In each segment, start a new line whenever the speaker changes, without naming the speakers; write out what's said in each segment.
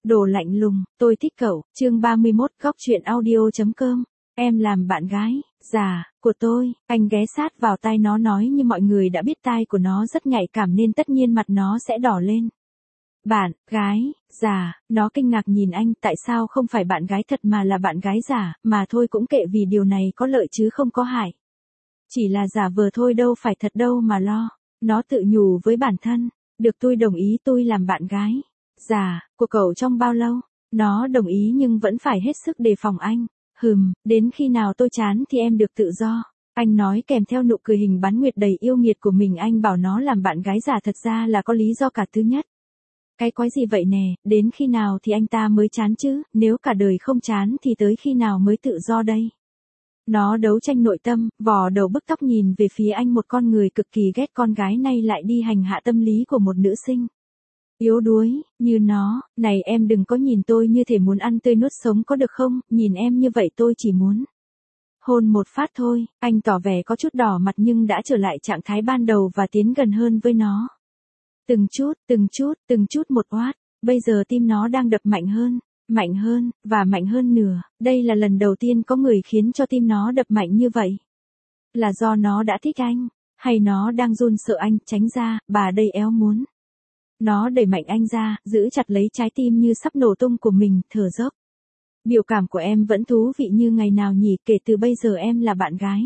Đồ lạnh lùng, tôi thích cậu, chương 31, góc chuyện audio.com. Em làm bạn gái, già, của tôi, anh ghé sát vào tai nó nói như mọi người đã biết tai của nó rất nhạy cảm nên tất nhiên mặt nó sẽ đỏ lên. Bạn, gái, già, nó kinh ngạc nhìn anh, tại sao không phải bạn gái thật mà là bạn gái giả, mà thôi cũng kệ vì điều này có lợi chứ không có hại. Chỉ là giả vờ thôi đâu phải thật đâu mà lo, nó tự nhủ với bản thân, được tôi đồng ý tôi làm bạn gái. Già, của cậu trong bao lâu? Nó đồng ý nhưng vẫn phải hết sức đề phòng anh. Đến khi nào tôi chán thì em được tự do. Anh nói kèm theo nụ cười hình bán nguyệt đầy yêu nghiệt của mình. Anh bảo nó làm bạn gái giả thật ra là có lý do cả thứ nhất. Cái quái gì vậy nè, đến khi nào thì anh ta mới chán chứ, nếu cả đời không chán thì tới khi nào mới tự do đây? Nó đấu tranh nội tâm, vò đầu bứt tóc nhìn về phía anh, một con người cực kỳ ghét con gái này lại đi hành hạ tâm lý của một nữ sinh. Yếu đuối, như nó, này em đừng có nhìn tôi như thể muốn ăn tươi nuốt sống có được không, nhìn em như vậy tôi chỉ muốn hôn một phát thôi. Anh tỏ vẻ có chút đỏ mặt nhưng đã trở lại trạng thái ban đầu và tiến gần hơn với nó. Từng chút một oát, bây giờ tim nó đang đập mạnh hơn, và mạnh hơn nữa. Đây là lần đầu tiên có người khiến cho tim nó đập mạnh như vậy. Là do nó đã thích anh, hay nó đang run sợ anh, tránh ra, bà đây éo muốn. Nó đẩy mạnh anh ra, giữ chặt lấy trái tim như sắp nổ tung của mình, thở dốc. Biểu cảm của em vẫn thú vị như ngày nào nhỉ, kể từ bây giờ em là bạn gái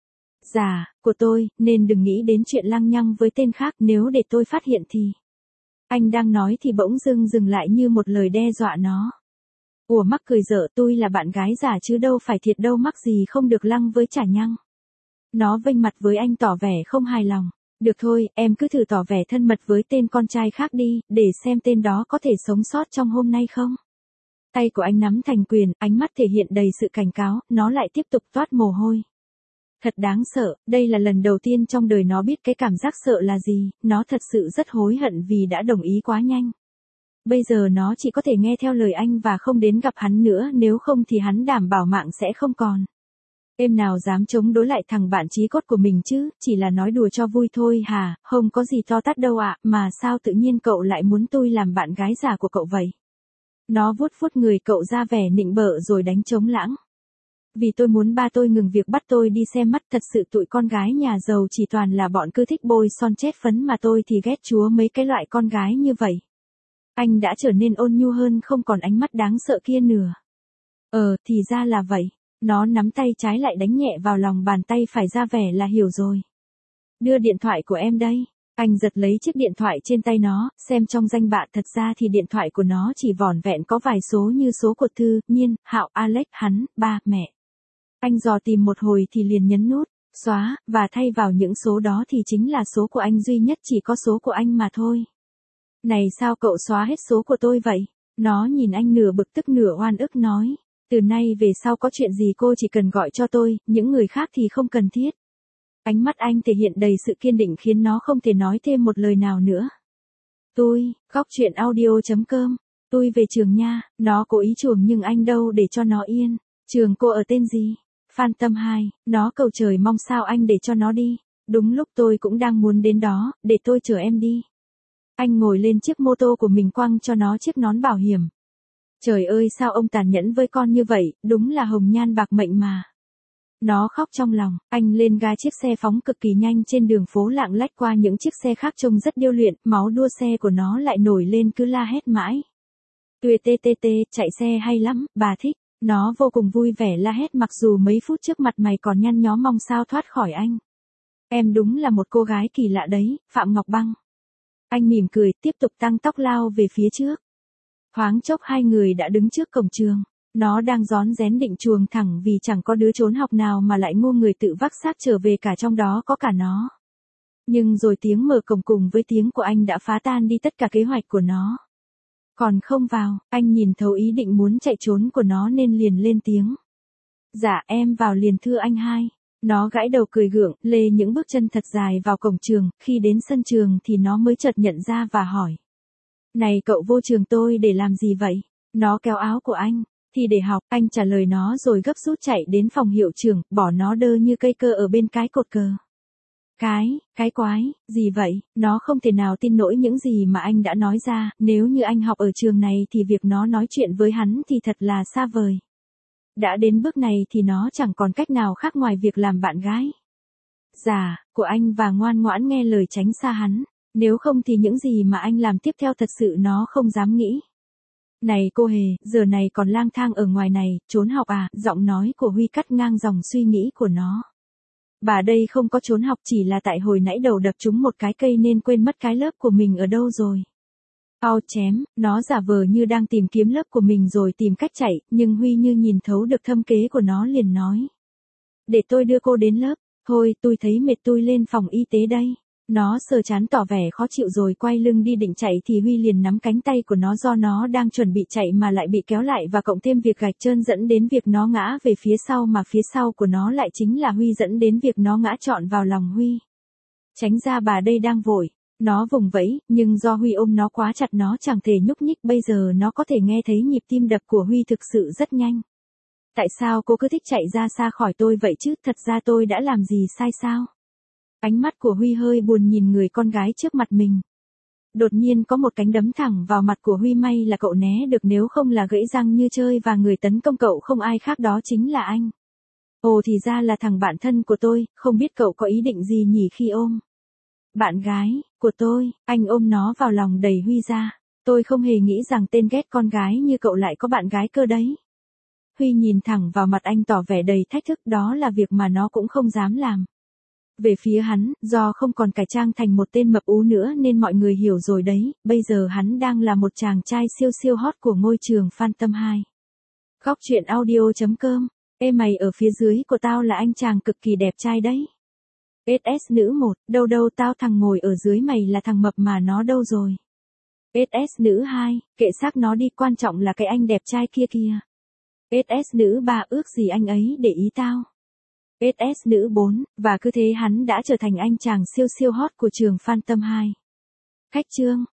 già của tôi, nên đừng nghĩ đến chuyện lăng nhăng với tên khác, nếu để tôi phát hiện thì... Anh đang nói thì bỗng dưng dừng lại như một lời đe dọa nó. Ủa mắc cười dở, tôi là bạn gái giả chứ đâu phải thiệt đâu, mắc gì không được lăng với chả nhăng. Nó vênh mặt với anh tỏ vẻ không hài lòng. Được thôi, em cứ thử tỏ vẻ thân mật với tên con trai khác đi, để xem tên đó có thể sống sót trong hôm nay không. Tay của anh nắm thành quyền, ánh mắt thể hiện đầy sự cảnh cáo, nó lại tiếp tục toát mồ hôi. Thật đáng sợ, đây là lần đầu tiên trong đời nó biết cái cảm giác sợ là gì, nó thật sự rất hối hận vì đã đồng ý quá nhanh. Bây giờ nó chỉ có thể nghe theo lời anh và không đến gặp hắn nữa, nếu không thì hắn đảm bảo mạng sẽ không còn. Em nào dám chống đối lại thằng bạn chí cốt của mình chứ, chỉ là nói đùa cho vui thôi hả, không có gì to tát đâu ạ, mà sao tự nhiên cậu lại muốn tôi làm bạn gái giả của cậu vậy? Nó vuốt vuốt người cậu ra vẻ nịnh bợ rồi đánh trống lãng. Vì tôi muốn ba tôi ngừng việc bắt tôi đi xem mắt, thật sự tụi con gái nhà giàu chỉ toàn là bọn cứ thích bôi son chét phấn mà tôi thì ghét chúa mấy cái loại con gái như vậy. Anh đã trở nên ôn nhu hơn, không còn ánh mắt đáng sợ kia nữa. Thì ra là vậy. Nó nắm tay trái lại đánh nhẹ vào lòng bàn tay phải ra vẻ là hiểu rồi. Đưa điện thoại của em đây. Anh giật lấy chiếc điện thoại trên tay nó, xem trong danh bạ, thật ra thì điện thoại của nó chỉ vỏn vẹn có vài số như số của Thư, Nhiên, Hạo, Alex, hắn, ba, mẹ. Anh dò tìm một hồi thì liền nhấn nút xóa, và thay vào những số đó thì chính là số của anh duy nhất, chỉ có số của anh mà thôi. Này sao cậu xóa hết số của tôi vậy? Nó nhìn anh nửa bực tức nửa oan ức nói. Từ nay về sau có chuyện gì cô chỉ cần gọi cho tôi, những người khác thì không cần thiết. Ánh mắt anh thể hiện đầy sự kiên định khiến nó không thể nói thêm một lời nào nữa. Góc chuyện audio.com. Tôi về trường nha, nó cố ý chuồng nhưng anh đâu để cho nó yên. Trường cô ở tên gì? Phan Tâm 2, nó cầu trời mong sao anh để cho nó đi. Đúng lúc tôi cũng đang muốn đến đó, để tôi chở em đi. Anh ngồi lên chiếc mô tô của mình quăng cho nó chiếc nón bảo hiểm. Trời ơi sao ông tàn nhẫn với con như vậy, đúng là hồng nhan bạc mệnh mà. Nó khóc trong lòng, anh lên ga chiếc xe phóng cực kỳ nhanh trên đường phố, lạng lách qua những chiếc xe khác trông rất điêu luyện, máu đua xe của nó lại nổi lên cứ la hét mãi. Chạy xe hay lắm, bà thích. Nó vô cùng vui vẻ la hét mặc dù mấy phút trước mặt mày còn nhăn nhó mong sao thoát khỏi anh. Em đúng là một cô gái kỳ lạ đấy, Phạm Ngọc Băng. Anh mỉm cười, tiếp tục tăng tốc lao về phía trước. Thoáng chốc hai người đã đứng trước cổng trường. Nó đang rón rén định chuồng thẳng vì chẳng có đứa trốn học nào mà lại ngu người tự vác xác trở về, cả trong đó có cả nó. Nhưng rồi tiếng mở cổng cùng với tiếng của anh đã phá tan đi tất cả kế hoạch của nó. Còn không vào, anh nhìn thấu ý định muốn chạy trốn của nó nên liền lên tiếng. Dạ em vào liền thưa anh hai. Nó gãi đầu cười gượng, lê những bước chân thật dài vào cổng trường, khi đến sân trường thì nó mới chợt nhận ra và hỏi. Này cậu vô trường tôi để làm gì vậy? Nó kéo áo của anh. Thì để học, anh trả lời nó rồi gấp rút chạy đến phòng hiệu trưởng, bỏ nó đơ như cây cơ ở bên cái cột cờ. Cái quái, gì vậy, nó không thể nào tin nổi những gì mà anh đã nói ra, nếu như anh học ở trường này thì việc nó nói chuyện với hắn thì thật là xa vời. Đã đến bước này thì nó chẳng còn cách nào khác ngoài việc làm bạn gái của anh và ngoan ngoãn nghe lời tránh xa hắn, nếu không thì những gì mà anh làm tiếp theo thật sự nó không dám nghĩ. Này cô Hề, giờ này còn lang thang ở ngoài này, trốn học à, giọng nói của Huy cắt ngang dòng suy nghĩ của nó. Bà đây không có trốn học, chỉ là tại hồi nãy đầu đập trúng một cái cây nên quên mất cái lớp của mình ở đâu rồi. Chém, nó giả vờ như đang tìm kiếm lớp của mình rồi tìm cách chạy, nhưng Huy như nhìn thấu được thâm kế của nó liền nói. Để tôi đưa cô đến lớp, thôi tôi thấy mệt, tôi lên phòng y tế đây. Nó sờ trán tỏ vẻ khó chịu rồi quay lưng đi định chạy thì Huy liền nắm cánh tay của nó, do nó đang chuẩn bị chạy mà lại bị kéo lại, và cộng thêm việc gạch trơn dẫn đến việc nó ngã về phía sau, mà phía sau của nó lại chính là Huy, dẫn đến việc nó ngã trọn vào lòng Huy. Tránh ra, bà đây đang vội. Nó vùng vẫy, nhưng do Huy ôm nó quá chặt nó chẳng thể nhúc nhích, bây giờ nó có thể nghe thấy nhịp tim đập của Huy thực sự rất nhanh. Tại sao cô cứ thích chạy ra xa khỏi tôi vậy chứ, thật ra tôi đã làm gì sai sao? Ánh mắt của Huy hơi buồn nhìn người con gái trước mặt mình. Đột nhiên có một cánh đấm thẳng vào mặt của Huy, may là cậu né được, nếu không là gãy răng như chơi, và người tấn công cậu không ai khác đó chính là anh. Ồ, thì ra là thằng bạn thân của tôi, không biết cậu có ý định gì nhỉ khi ôm bạn gái của tôi. Anh ôm nó vào lòng đẩy Huy ra. Tôi không hề nghĩ rằng tên ghét con gái như cậu lại có bạn gái cơ đấy. Huy nhìn thẳng vào mặt anh tỏ vẻ đầy thách thức, đó là việc mà nó cũng không dám làm. Về phía hắn, do không còn cải trang thành một tên mập ú nữa nên mọi người hiểu rồi đấy, bây giờ hắn đang là một chàng trai siêu siêu hot của ngôi trường Phantom 2. Góc truyện audio.com. Ê mày, ở phía dưới của tao là anh chàng cực kỳ đẹp trai đấy. SS nữ 1, đâu đâu, tao thằng ngồi ở dưới mày là thằng mập mà, nó đâu rồi? SS nữ 2, kệ xác nó đi, quan trọng là cái anh đẹp trai kia kìa. SS nữ 3, ước gì anh ấy để ý tao. SS nữ 4, và cứ thế hắn đã trở thành anh chàng siêu siêu hot của trường Phantom 2. Khách trương.